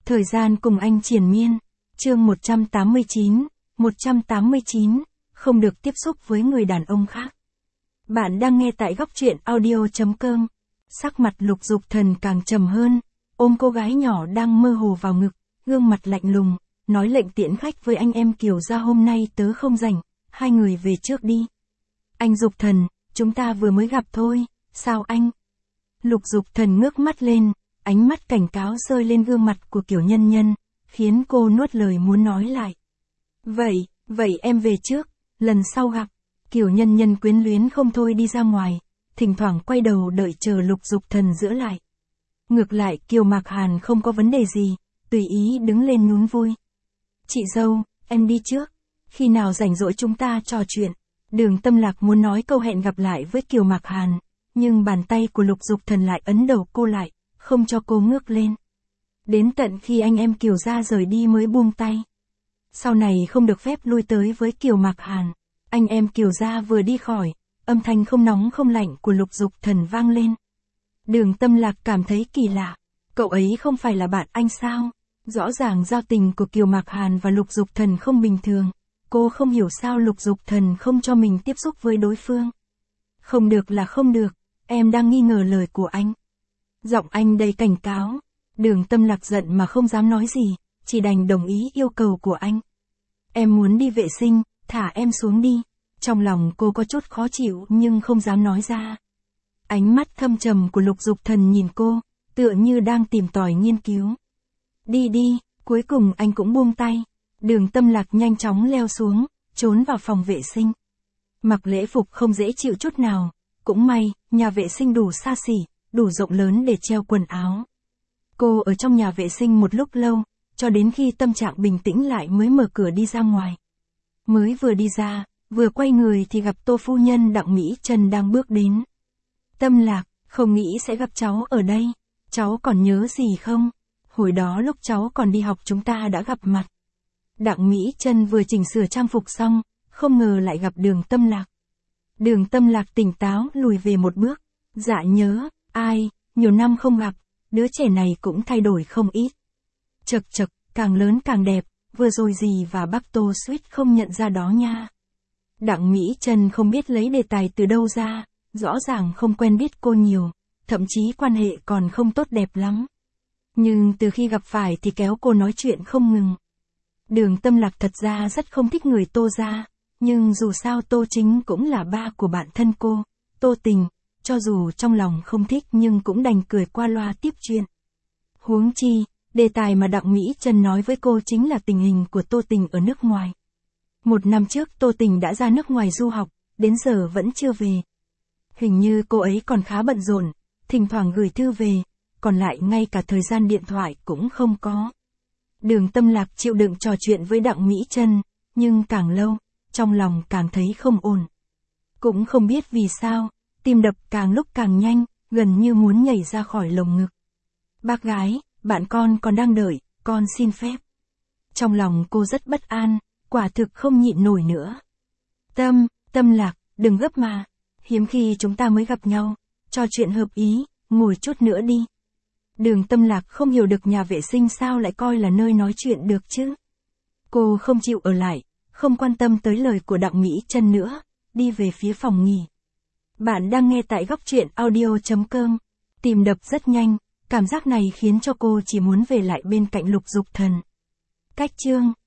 Thời gian cùng anh triền miên. Chương 189, không được tiếp xúc với người đàn ông khác. Bạn đang nghe tại góc truyện audio.com. Sắc mặt Lục Dục Thần càng trầm hơn, ôm cô gái nhỏ đang mơ hồ vào ngực, gương mặt lạnh lùng, nói lệnh tiễn khách với anh em Kiều gia hôm nay tớ không rảnh, hai người về trước đi. Anh Dục Thần, chúng ta vừa mới gặp thôi, sao anh? Lục Dục Thần ngước mắt lên, ánh mắt cảnh cáo rơi lên gương mặt của Kiều Nhân Nhân, khiến cô nuốt lời muốn nói lại. Vậy em về trước, lần sau gặp. Kiều Nhân Nhân quyến luyến không thôi đi ra ngoài, thỉnh thoảng quay đầu đợi chờ Lục Dục Thần giữ lại. Ngược lại Kiều Mạc Hàn không có vấn đề gì, tùy ý đứng lên nhún vui. Chị dâu, em đi trước, khi nào rảnh rỗi chúng ta trò chuyện. Đường Tâm Lạc muốn nói câu hẹn gặp lại với Kiều Mạc Hàn, nhưng bàn tay của Lục Dục Thần lại ấn đầu cô lại, không cho cô ngước lên. Đến tận khi anh em Kiều gia rời đi mới buông tay. Sau này không được phép lui tới với Kiều Mạc Hàn. Anh em Kiều gia vừa đi khỏi, âm thanh không nóng không lạnh của Lục Dục Thần vang lên. Đường Tâm Lạc cảm thấy kỳ lạ, cậu ấy không phải là bạn anh sao? Rõ ràng giao tình của Kiều Mạc Hàn và Lục Dục Thần không bình thường, cô không hiểu sao Lục Dục Thần không cho mình tiếp xúc với đối phương. Không được là không được, em đang nghi ngờ lời của anh. Giọng anh đầy cảnh cáo. Đường Tâm Lạc giận mà không dám nói gì, chỉ đành đồng ý yêu cầu của anh. Em muốn đi vệ sinh, thả em xuống đi. Trong lòng cô có chút khó chịu nhưng không dám nói ra. Ánh mắt thâm trầm của Lục Dục Thần nhìn cô, tựa như đang tìm tòi nghiên cứu. Đi đi, cuối cùng anh cũng buông tay. Đường Tâm Lạc nhanh chóng leo xuống, trốn vào phòng vệ sinh. Mặc lễ phục không dễ chịu chút nào, cũng may, nhà vệ sinh đủ xa xỉ, đủ rộng lớn để treo quần áo. Cô ở trong nhà vệ sinh một lúc lâu, cho đến khi tâm trạng bình tĩnh lại mới mở cửa đi ra ngoài. Mới vừa đi ra, vừa quay người thì gặp Tô phu nhân Đặng Mỹ Trân đang bước đến. Tâm Lạc, không nghĩ sẽ gặp cháu ở đây, cháu còn nhớ gì không? Hồi đó lúc cháu còn đi học chúng ta đã gặp mặt. Đặng Mỹ Trân vừa chỉnh sửa trang phục xong, không ngờ lại gặp Đường Tâm Lạc. Đường Tâm Lạc tỉnh táo lùi về một bước. Dạ nhớ, ai, nhiều năm không gặp, đứa trẻ này cũng thay đổi không ít. Chật, càng lớn càng đẹp, vừa rồi gì và bác Tô suýt không nhận ra đó nha. Đặng Mỹ Trân không biết lấy đề tài từ đâu ra, rõ ràng không quen biết cô nhiều, thậm chí quan hệ còn không tốt đẹp lắm. Nhưng từ khi gặp phải thì kéo cô nói chuyện không ngừng. Đường Tâm Lạc thật ra rất không thích người Tô gia, nhưng dù sao Tô Chính cũng là ba của bạn thân cô, Tô Tình, cho dù trong lòng không thích nhưng cũng đành cười qua loa tiếp chuyện. Huống chi, đề tài mà Đặng Mỹ Trân nói với cô chính là tình hình của Tô Tình ở nước ngoài. 1 năm trước Tô Tình đã ra nước ngoài du học, đến giờ vẫn chưa về. Hình như cô ấy còn khá bận rộn, thỉnh thoảng gửi thư về, còn lại ngay cả thời gian điện thoại cũng không có. Đường Tâm Lạc chịu đựng trò chuyện với Đặng Mỹ Trân, nhưng càng lâu, trong lòng càng thấy không ổn. Cũng không biết vì sao, tim đập càng lúc càng nhanh, gần như muốn nhảy ra khỏi lồng ngực. Bác gái, bạn con còn đang đợi, con xin phép. Trong lòng cô rất bất an, quả thực không nhịn nổi nữa. Tâm Lạc, đừng gấp mà. Hiếm khi chúng ta mới gặp nhau, trò chuyện hợp ý, ngồi chút nữa đi. Đường Tâm Lạc không hiểu được nhà vệ sinh sao lại coi là nơi nói chuyện được chứ. Cô không chịu ở lại, không quan tâm tới lời của Đặng Mỹ Trân nữa, đi về phía phòng nghỉ. Bạn đang nghe tại góc truyện audio.com. Tim đập rất nhanh, cảm giác này khiến cho cô chỉ muốn về lại bên cạnh Lục Dục Thần. Cách chương